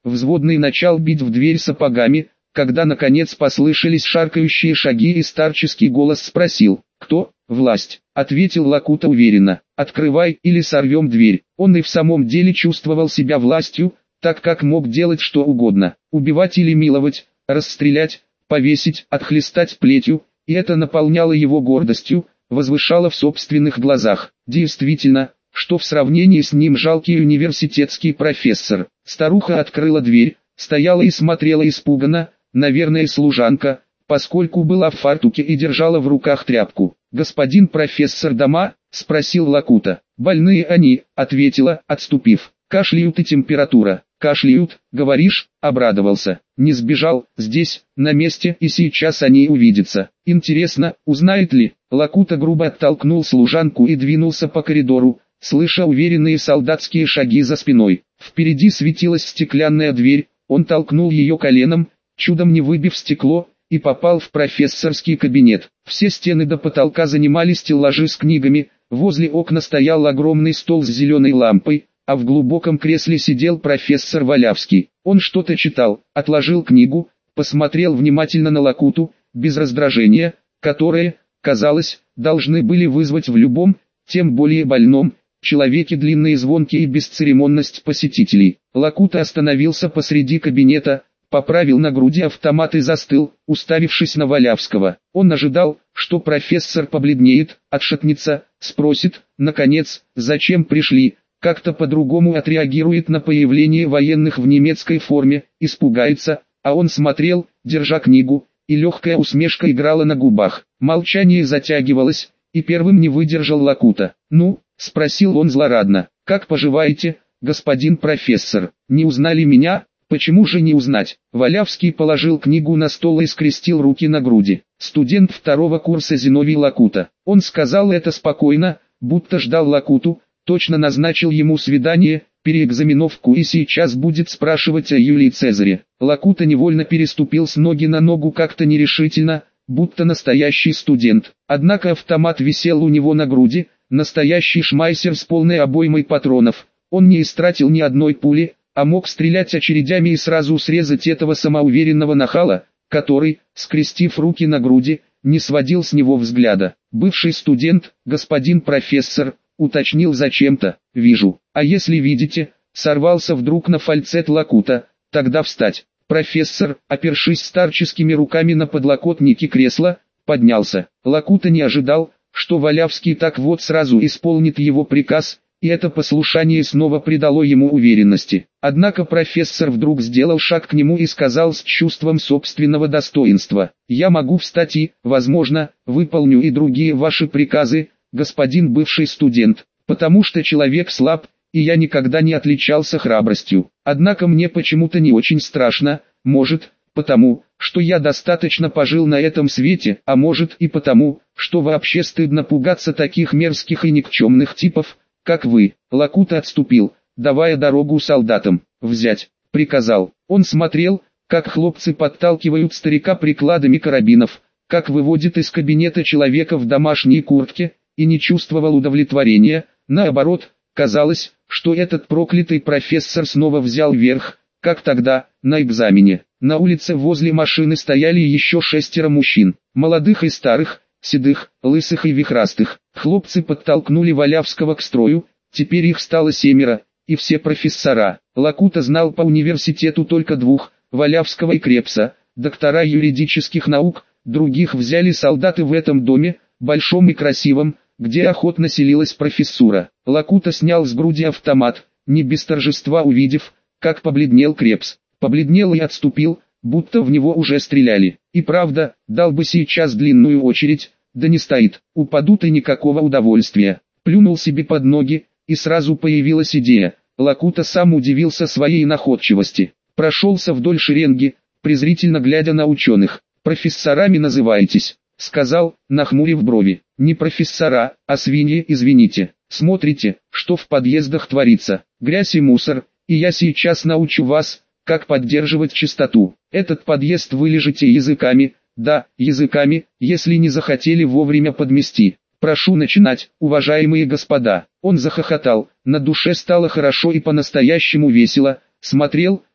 Speaker 1: Взводный начал бить в дверь сапогами, когда наконец послышались шаркающие шаги и старческий голос спросил: «Кто?» «Власть», — ответил Лакута уверенно. «Открывай, или сорвем дверь». Он и в самом деле чувствовал себя властью, так как мог делать что угодно: убивать или миловать, расстрелять, повесить, отхлестать плетью, и это наполняло его гордостью, возвышало в собственных глазах. Действительно, что в сравнении с ним жалкий университетский профессор. Старуха открыла дверь, стояла и смотрела испуганно, наверное служанка, поскольку была в фартуке и держала в руках тряпку. «Господин профессор дома?» — спросил Лакута. «Больные они», — ответила, отступив. «Кашляют и температура». «Кашляют, говоришь?» — обрадовался. «Не сбежал, здесь, на месте, и сейчас они увидятся. Интересно, узнает ли?» Лакута грубо оттолкнул служанку и двинулся по коридору, слыша уверенные солдатские шаги за спиной. Впереди светилась стеклянная дверь, он толкнул ее коленом, чудом не выбив стекло, и попал в профессорский кабинет. Все стены до потолка занимали стеллажи с книгами, возле окна стоял огромный стол с зеленой лампой, а в глубоком кресле сидел профессор Валявский. Он что-то читал, отложил книгу, посмотрел внимательно на Лакуту, без раздражения, которое, казалось, должны были вызвать в любом, тем более больном, человеке длинные звонки и бесцеремонность посетителей. Лакута остановился посреди кабинета, поправил на груди автомат и застыл, уставившись на Валявского. Он ожидал, что профессор побледнеет, отшатнется, спросит, наконец, зачем пришли, как-то по-другому отреагирует на появление военных в немецкой форме, испугается, а он смотрел, держа книгу, и легкая усмешка играла на губах. Молчание затягивалось, и первым не выдержал Лакута. «Ну?» — спросил он злорадно. «Как поживаете, господин профессор? Не узнали меня?» «Почему же не узнать?» Валявский положил книгу на стол и скрестил руки на груди. «Студент второго курса Зиновий Лакута». Он сказал это спокойно, будто ждал Лакуту, точно назначил ему свидание, переэкзаменовку и сейчас будет спрашивать о Юлии Цезаре. Лакута невольно переступил с ноги на ногу как-то нерешительно, будто настоящий студент. Однако автомат висел у него на груди, настоящий шмайсер с полной обоймой патронов. Он не истратил ни одной пули, а мог стрелять очередями и сразу срезать этого самоуверенного нахала, который, скрестив руки на груди, не сводил с него взгляда. «Бывший студент, господин профессор», — уточнил зачем-то. «Вижу. А если видите?» — сорвался вдруг на фальцет Лакута. «Тогда встать». Профессор, опершись старческими руками на подлокотники кресла, поднялся. Лакута не ожидал, что Валявский так вот сразу исполнит его приказ, и это послушание снова придало ему уверенности. Однако профессор вдруг сделал шаг к нему и сказал с чувством собственного достоинства: «Я могу встать и, возможно, выполню и другие ваши приказы, господин бывший студент, потому что человек слаб, и я никогда не отличался храбростью. Однако мне почему-то не очень страшно, может, потому, что я достаточно пожил на этом свете, а может и потому, что вообще стыдно пугаться таких мерзких и никчемных типов, как вы». Лакута отступил, давая дорогу солдатам. «Взять», — приказал. Он смотрел, как хлопцы подталкивают старика прикладами карабинов, как выводят из кабинета человека в домашней куртке, и не чувствовал удовлетворения. Наоборот, казалось, что этот проклятый профессор снова взял верх, как тогда, на экзамене. На улице возле машины стояли еще шестеро мужчин, молодых и старых, седых, лысых и вихрастых. Хлопцы подтолкнули Валявского к строю, теперь их стало семеро, и все профессора. Лакута знал по университету только двух, Валявского и Крепса, доктора юридических наук. Других взяли солдаты в этом доме, большом и красивом, где охотно селилась профессура. Лакута снял с груди автомат, не без торжества увидев, как побледнел Крепс. Побледнел и отступил, будто в него уже стреляли. И правда, дал бы сейчас длинную очередь, да не стоит, упадут и никакого удовольствия. Плюнул себе под ноги, и сразу появилась идея. Лакута сам удивился своей находчивости. Прошелся вдоль шеренги, презрительно глядя на ученых. «Профессорами называетесь», — сказал, нахмурив брови. «Не профессора, а свиньи, извините. Смотрите, что в подъездах творится. Грязь и мусор, и я сейчас научу вас, как поддерживать чистоту. Этот подъезд вы лежите языками, да, языками, если не захотели вовремя подмести. Прошу начинать, уважаемые господа». Он захохотал, на душе стало хорошо и по-настоящему весело, смотрел,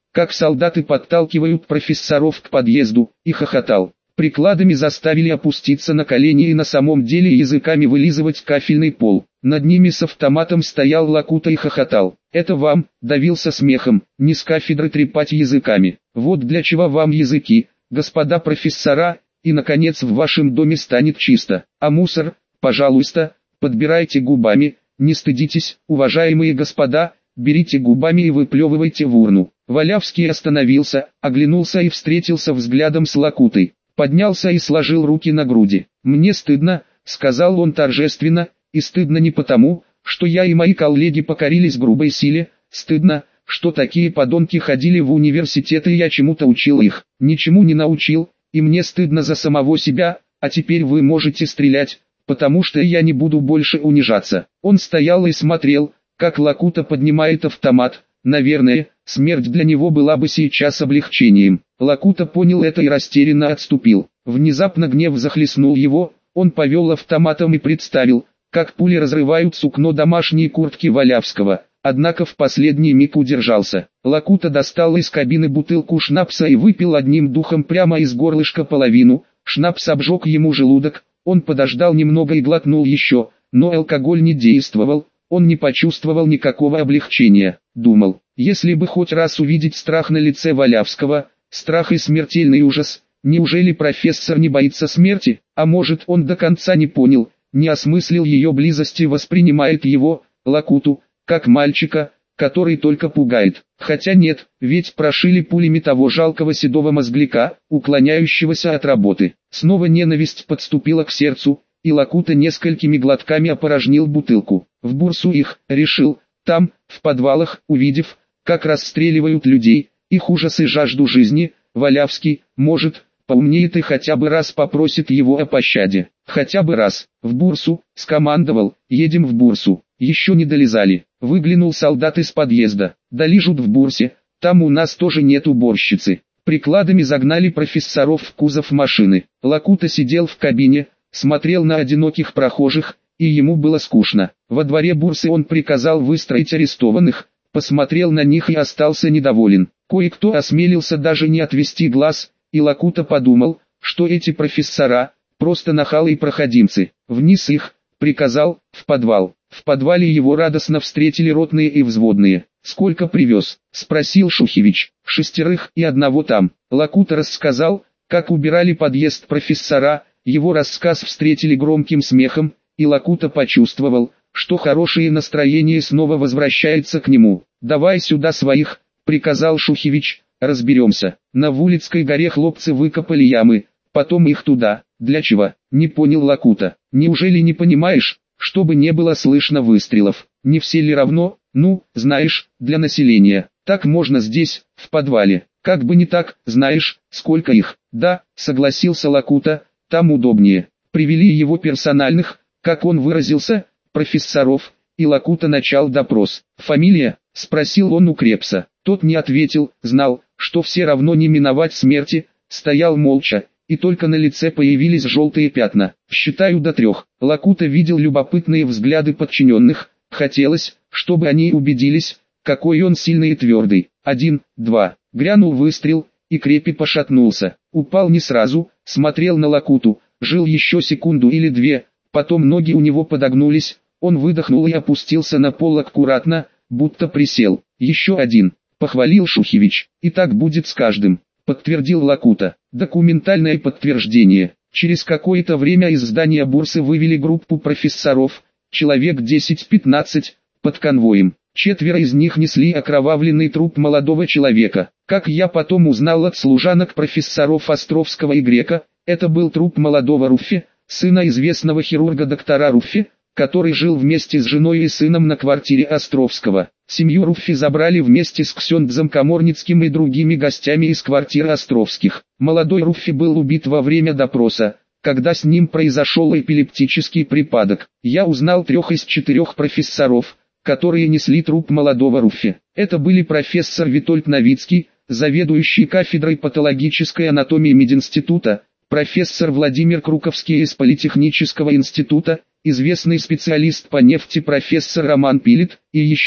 Speaker 1: как солдаты подталкивают профессоров к подъезду, и хохотал. Прикладами заставили опуститься на колени и на самом деле языками вылизывать кафельный пол. Над ними с автоматом стоял Лакута и хохотал. «Это вам», давился смехом, «не с кафедры трепать языками. Вот для чего вам языки, господа профессора, и наконец в вашем доме станет чисто. А мусор, пожалуйста, подбирайте губами, не стыдитесь, уважаемые господа, берите губами и выплевывайте в урну». Валявский остановился, оглянулся и встретился взглядом с Лакутой. Поднялся и сложил руки на груди. «Мне стыдно», — сказал он торжественно, — «и стыдно не потому, что я и мои коллеги покорились грубой силе, стыдно, что такие подонки ходили в университет и я чему-то учил их, ничему не научил, и мне стыдно за самого себя, а теперь вы можете стрелять, потому что я не буду больше унижаться». Он стоял и смотрел, как Лакута поднимает автомат. Наверное, смерть для него была бы сейчас облегчением. Лакута понял это и растерянно отступил. Внезапно гнев захлестнул его, он повел автоматом и представил, как пули разрывают сукно домашней куртки Валявского. Однако в последний миг удержался. Лакута достал из кабины бутылку шнапса и выпил одним духом прямо из горлышка половину. Шнапс обжег ему желудок, он подождал немного и глотнул еще, но алкоголь не действовал. Он не почувствовал никакого облегчения, думал, если бы хоть раз увидеть страх на лице Валявского, страх и смертельный ужас, неужели профессор не боится смерти, а может он до конца не понял, не осмыслил ее близости, воспринимает его, Лакуту, как мальчика, который только пугает. Хотя нет, ведь прошили пулями того жалкого седого мозгляка, уклоняющегося от работы. Снова ненависть подступила к сердцу, и Лакута несколькими глотками опорожнил бутылку. В бурсу их, решил, там, в подвалах, увидев, как расстреливают людей, их ужас и жажду жизни, Валявский, может, поумнеет и хотя бы раз попросит его о пощаде. Хотя бы раз. В бурсу, скомандовал, едем в бурсу. Еще не долезали. Выглянул солдат из подъезда. Долижут в бурсе, там у нас тоже нет уборщицы. Прикладами загнали профессоров в кузов машины. Лакута сидел в кабине, смотрел на одиноких прохожих, и ему было скучно. Во дворе бурсы он приказал выстроить арестованных, посмотрел на них и остался недоволен. Кое-кто осмелился даже не отвести глаз, и Лакута подумал, что эти профессора, просто нахалы и проходимцы. Вниз их, приказал, в подвал. В подвале его радостно встретили ротные и взводные. «Сколько привез?» – спросил Шухевич. «Шестерых и одного там». Лакута рассказал, как убирали подъезд профессора. Его рассказ встретили громким смехом, и Лакута почувствовал, что хорошее настроение снова возвращается к нему. «Давай сюда своих», — приказал Шухевич, — «разберемся». На Вулицкой горе хлопцы выкопали ямы, потом их туда. «Для чего?» — не понял Лакута. «Неужели не понимаешь, чтобы не было слышно выстрелов? Не все ли равно? Ну, знаешь, для населения. Так можно здесь, в подвале. Как бы не так, знаешь, сколько их?» «Да», — согласился Лакута, — «там удобнее». Привели его персональных, как он выразился, профессоров, и Лакута начал допрос. «Фамилия?» — спросил он у Крепса. Тот не ответил, знал, что все равно не миновать смерти, стоял молча, и только на лице появились желтые пятна. «Считаю до трех». Лакута видел любопытные взгляды подчиненных, хотелось, чтобы они убедились, какой он сильный и твердый. «Один, два». Грянул выстрел, и Крепи пошатнулся. Упал не сразу, смотрел на Лакуту, жил еще секунду или две, потом ноги у него подогнулись, он выдохнул и опустился на пол аккуратно, будто присел. «Еще один», — похвалил Шухевич. «И так будет с каждым», — подтвердил Лакута. Документальное подтверждение. Через какое-то время из здания бурсы вывели группу профессоров, человек десять-пятнадцать, под конвоем. Четверо из них несли окровавленный труп молодого человека. Как я потом узнал от служанок профессоров Островского и Грека, это был труп молодого Руффи, сына известного хирурга доктора Руффи, который жил вместе с женой и сыном на квартире Островского. Семью Руффи забрали вместе с ксензом Каморницким и другими гостями из квартиры Островских. Молодой Руффи был убит во время допроса, когда с ним произошел эпилептический припадок. Я узнал трех из четырех профессоров, которые несли труп молодого Руффи. Это были профессор Витольд Новицкий, заведующий кафедрой патологической анатомии мединститута, профессор Владимир Круковский из Политехнического института, известный специалист по нефти профессор Роман Пилит, и еще,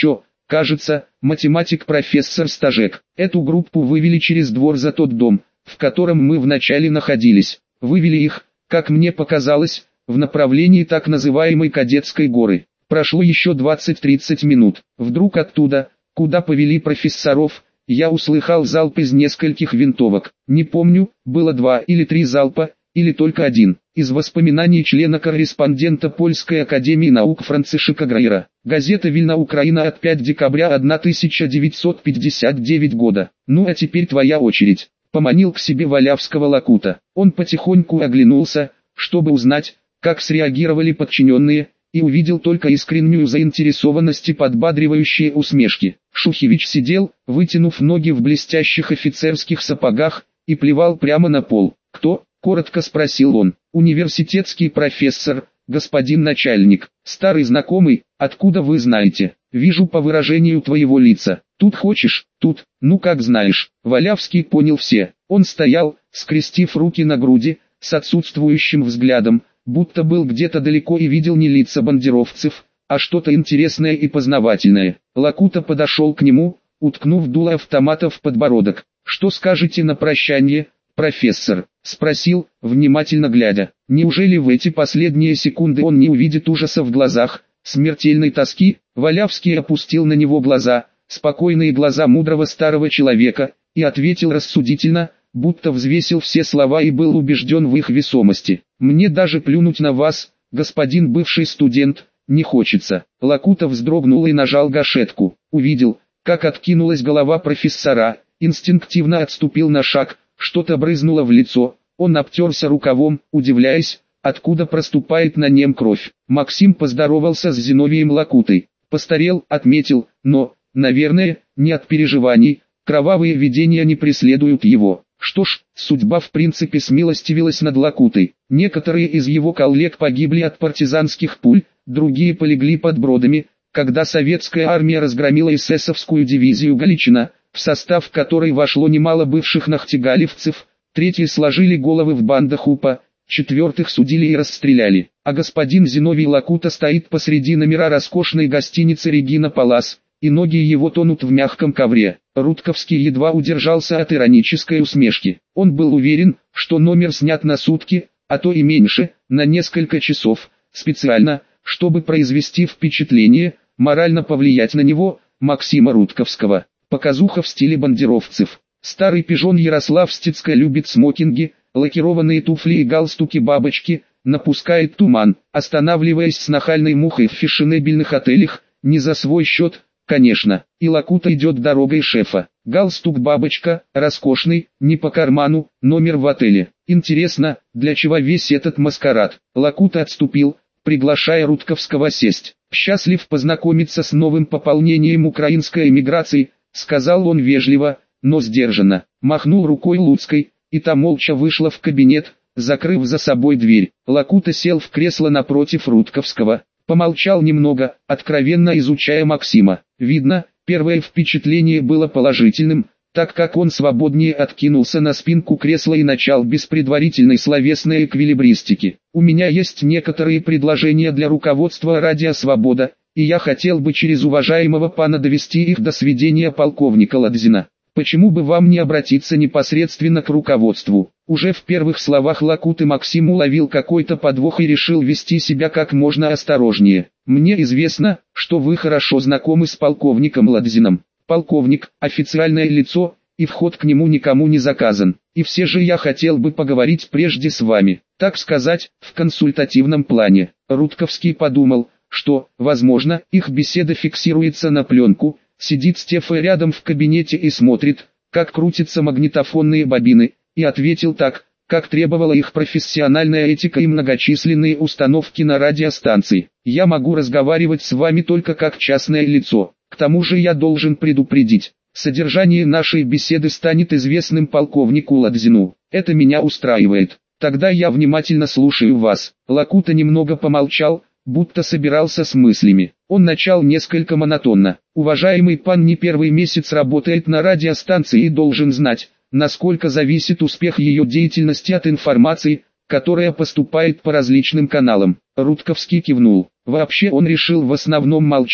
Speaker 1: кажется, математик-профессор Стажек. Эту группу вывели через двор за тот дом, в котором мы вначале находились. Вывели их, как мне показалось, в направлении так называемой Кадетской горы. Прошло еще двадцать-тридцать минут. Вдруг оттуда, куда повели профессоров, я услыхал залп из нескольких винтовок. Не помню, было два или три залпа, или только один. Из воспоминаний члена-корреспондента Польской академии наук Францишека Грейра. Газета «Вильна Украина» от пятого декабря тысяча девятьсот пятьдесят девятого года. Ну а теперь твоя очередь. Поманил к себе Валявского Лакута. Он потихоньку оглянулся, чтобы узнать, как среагировали подчиненные, и увидел только искреннюю заинтересованность и подбадривающие усмешки. Шухевич сидел, вытянув ноги в блестящих офицерских сапогах, и плевал прямо на пол. «Кто?» — коротко спросил он. «Университетский профессор, господин начальник. Старый знакомый, откуда вы знаете? Вижу по выражению твоего лица. Тут хочешь, тут, ну как знаешь». Валявский понял все. Он стоял, скрестив руки на груди, с отсутствующим взглядом, будто был где-то далеко и видел не лица бандеровцев, а что-то интересное и познавательное. Лакута подошел к нему, уткнув дуло автомата в подбородок. «Что скажете на прощание, профессор?» — спросил, внимательно глядя. Неужели в эти последние секунды он не увидит ужаса в глазах, смертельной тоски? Валявский опустил на него глаза, спокойные глаза мудрого старого человека, и ответил рассудительно, будто взвесил все слова и был убежден в их весомости. «Мне даже плюнуть на вас, господин бывший студент, не хочется». Лакута вздрогнул и нажал гашетку. Увидел, как откинулась голова профессора, инстинктивно отступил на шаг, что-то брызнуло в лицо, он обтерся рукавом, удивляясь, откуда проступает на нем кровь. Максим поздоровался с Зиновием Лакутой. Постарел, отметил, но, наверное, не от переживаний, кровавые видения не преследуют его. Что ж, судьба в принципе смилостивилась над Лакутой. Некоторые из его коллег погибли от партизанских пуль, другие полегли под Бродами, когда советская армия разгромила эсэсовскую дивизию Галичина, в состав которой вошло немало бывших нахтигалевцев, третьи сложили головы в бандах УПА, четвертых судили и расстреляли. А господин Зиновий Лакута стоит посреди номера роскошной гостиницы «Регина Палас», и ноги его тонут в мягком ковре. Рудковский едва удержался от иронической усмешки. Он был уверен, что номер снят на сутки, а то и меньше, на несколько часов, специально, чтобы произвести впечатление, морально повлиять на него, Максима Рудковского. Показуха в стиле бандеровцев. Старый пижон Ярослав Стецко любит смокинги, лакированные туфли и галстуки-бабочки, напускает туман, останавливаясь с нахальной мухой в фешенебельных отелях, не за свой счет, конечно. И Лакута идет дорогой шефа. Галстук-бабочка, роскошный, не по карману, номер в отеле. Интересно, для чего весь этот маскарад? Лакута отступил, приглашая Рудковского сесть. «Счастлив познакомиться с новым пополнением украинской эмиграции», — сказал он вежливо, но сдержанно. Махнул рукой Луцкой, и та молча вышла в кабинет, закрыв за собой дверь. Лакута сел в кресло напротив Рудковского. Помолчал немного, откровенно изучая Максима. Видно, первое впечатление было положительным, так как он свободнее откинулся на спинку кресла и начал без предварительной словесной эквилибристики. «У меня есть некоторые предложения для руководства «Радио Свобода», и я хотел бы через уважаемого пана довести их до сведения полковника Ладзина. Почему бы вам не обратиться непосредственно к руководству?» Уже в первых словах Лакуты Максим уловил какой-то подвох и решил вести себя как можно осторожнее. «Мне известно, что вы хорошо знакомы с полковником Ладзином. Полковник – официальное лицо, и вход к нему никому не заказан. И все же я хотел бы поговорить прежде с вами, так сказать, в консультативном плане». Рудковский подумал, что, возможно, их беседа фиксируется на пленку. Сидит Стефа рядом в кабинете и смотрит, как крутятся магнитофонные бобины, и ответил так, как требовала их профессиональная этика и многочисленные установки на радиостанции. «Я могу разговаривать с вами только как частное лицо. К тому же я должен предупредить, содержание нашей беседы станет известным полковнику Ладзину. Это меня устраивает. Тогда я внимательно слушаю вас». Лакута немного помолчал, будто собирался с мыслями. Он начал несколько монотонно. «Уважаемый пан не первый месяц работает на радиостанции и должен знать, насколько зависит успех ее деятельности от информации, которая поступает по различным каналам». Рудковский кивнул. Вообще он решил в основном молчать,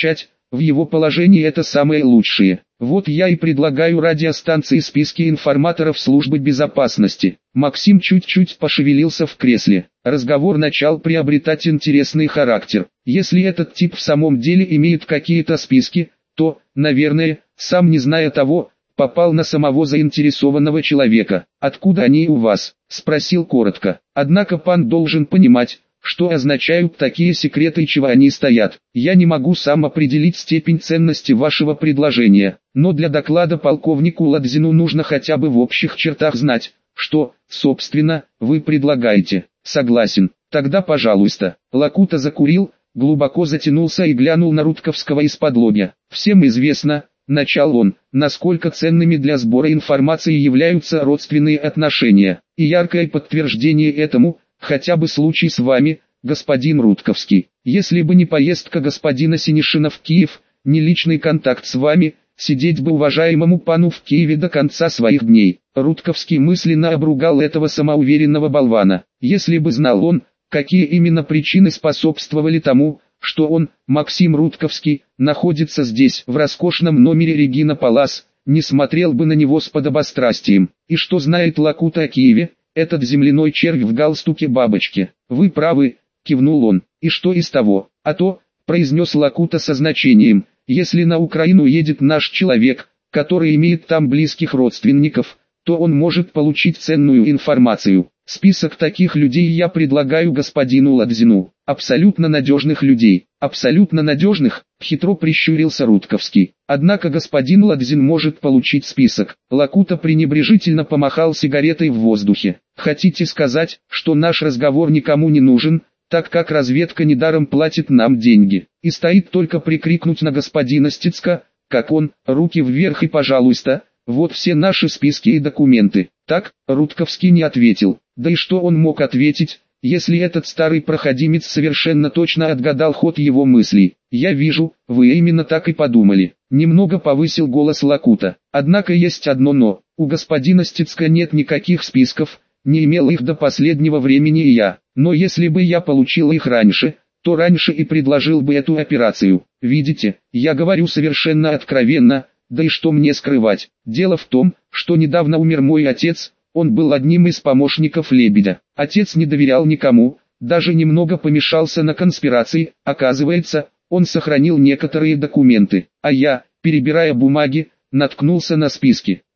Speaker 1: в его положении это самые лучшие. Вот я и предлагаю радиостанции списки информаторов службы безопасности. Максим чуть-чуть пошевелился в кресле. Разговор начал приобретать интересный характер. Если этот тип в самом деле имеет какие-то списки, то, наверное, сам не зная того, попал на самого заинтересованного человека. «Откуда они у вас?» – спросил коротко. «Однако пан должен понимать, что означают такие секреты и чего они стоят. Я не могу сам определить степень ценности вашего предложения, но для доклада полковнику Ладзину нужно хотя бы в общих чертах знать, что, собственно, вы предлагаете». «Согласен, тогда пожалуйста». Лакута закурил, глубоко затянулся и глянул на Рудковского из-под лобья. «Всем известно, — начал он, — насколько ценными для сбора информации являются родственные отношения, и яркое подтверждение этому — хотя бы случай с вами, господин Рудковский. Если бы не поездка господина Синишина в Киев, не личный контакт с вами, сидеть бы уважаемому пану в Киеве до конца своих дней». Рудковский мысленно обругал этого самоуверенного болвана. Если бы знал он, какие именно причины способствовали тому, что он, Максим Рудковский, находится здесь, в роскошном номере Регина Палас, не смотрел бы на него с подобострастием. И что знает Лакута о Киеве, этот земляной червь в галстуке бабочки? «Вы правы», — кивнул он. «И что из того? А то», — произнес Лакута со значением, — «если на Украину едет наш человек, который имеет там близких родственников, то он может получить ценную информацию. Список таких людей я предлагаю господину Ладзину. Абсолютно надежных людей». «Абсолютно надежных?» — хитро прищурился Рудковский. «Однако господин Ладзин может получить список». Лакута пренебрежительно помахал сигаретой в воздухе. «Хотите сказать, что наш разговор никому не нужен, так как разведка недаром платит нам деньги, и стоит только прикрикнуть на господина Стецка, как он, руки вверх и пожалуйста, вот все наши списки и документы». «Так?» — Рудковский не ответил. Да и что он мог ответить, если этот старый проходимец совершенно точно отгадал ход его мыслей? «Я вижу, вы именно так и подумали». Немного повысил голос Лакута. «Однако есть одно но. У господина Стецка нет никаких списков, не имел их до последнего времени и я. Но если бы я получил их раньше, то раньше и предложил бы эту операцию. Видите, я говорю совершенно откровенно, да и что мне скрывать. Дело в том, что недавно умер мой отец». Он был одним из помощников Лебедя. Отец не доверял никому, даже немного помешался на конспирации. Оказывается, он сохранил некоторые документы, а я, перебирая бумаги, наткнулся на списки.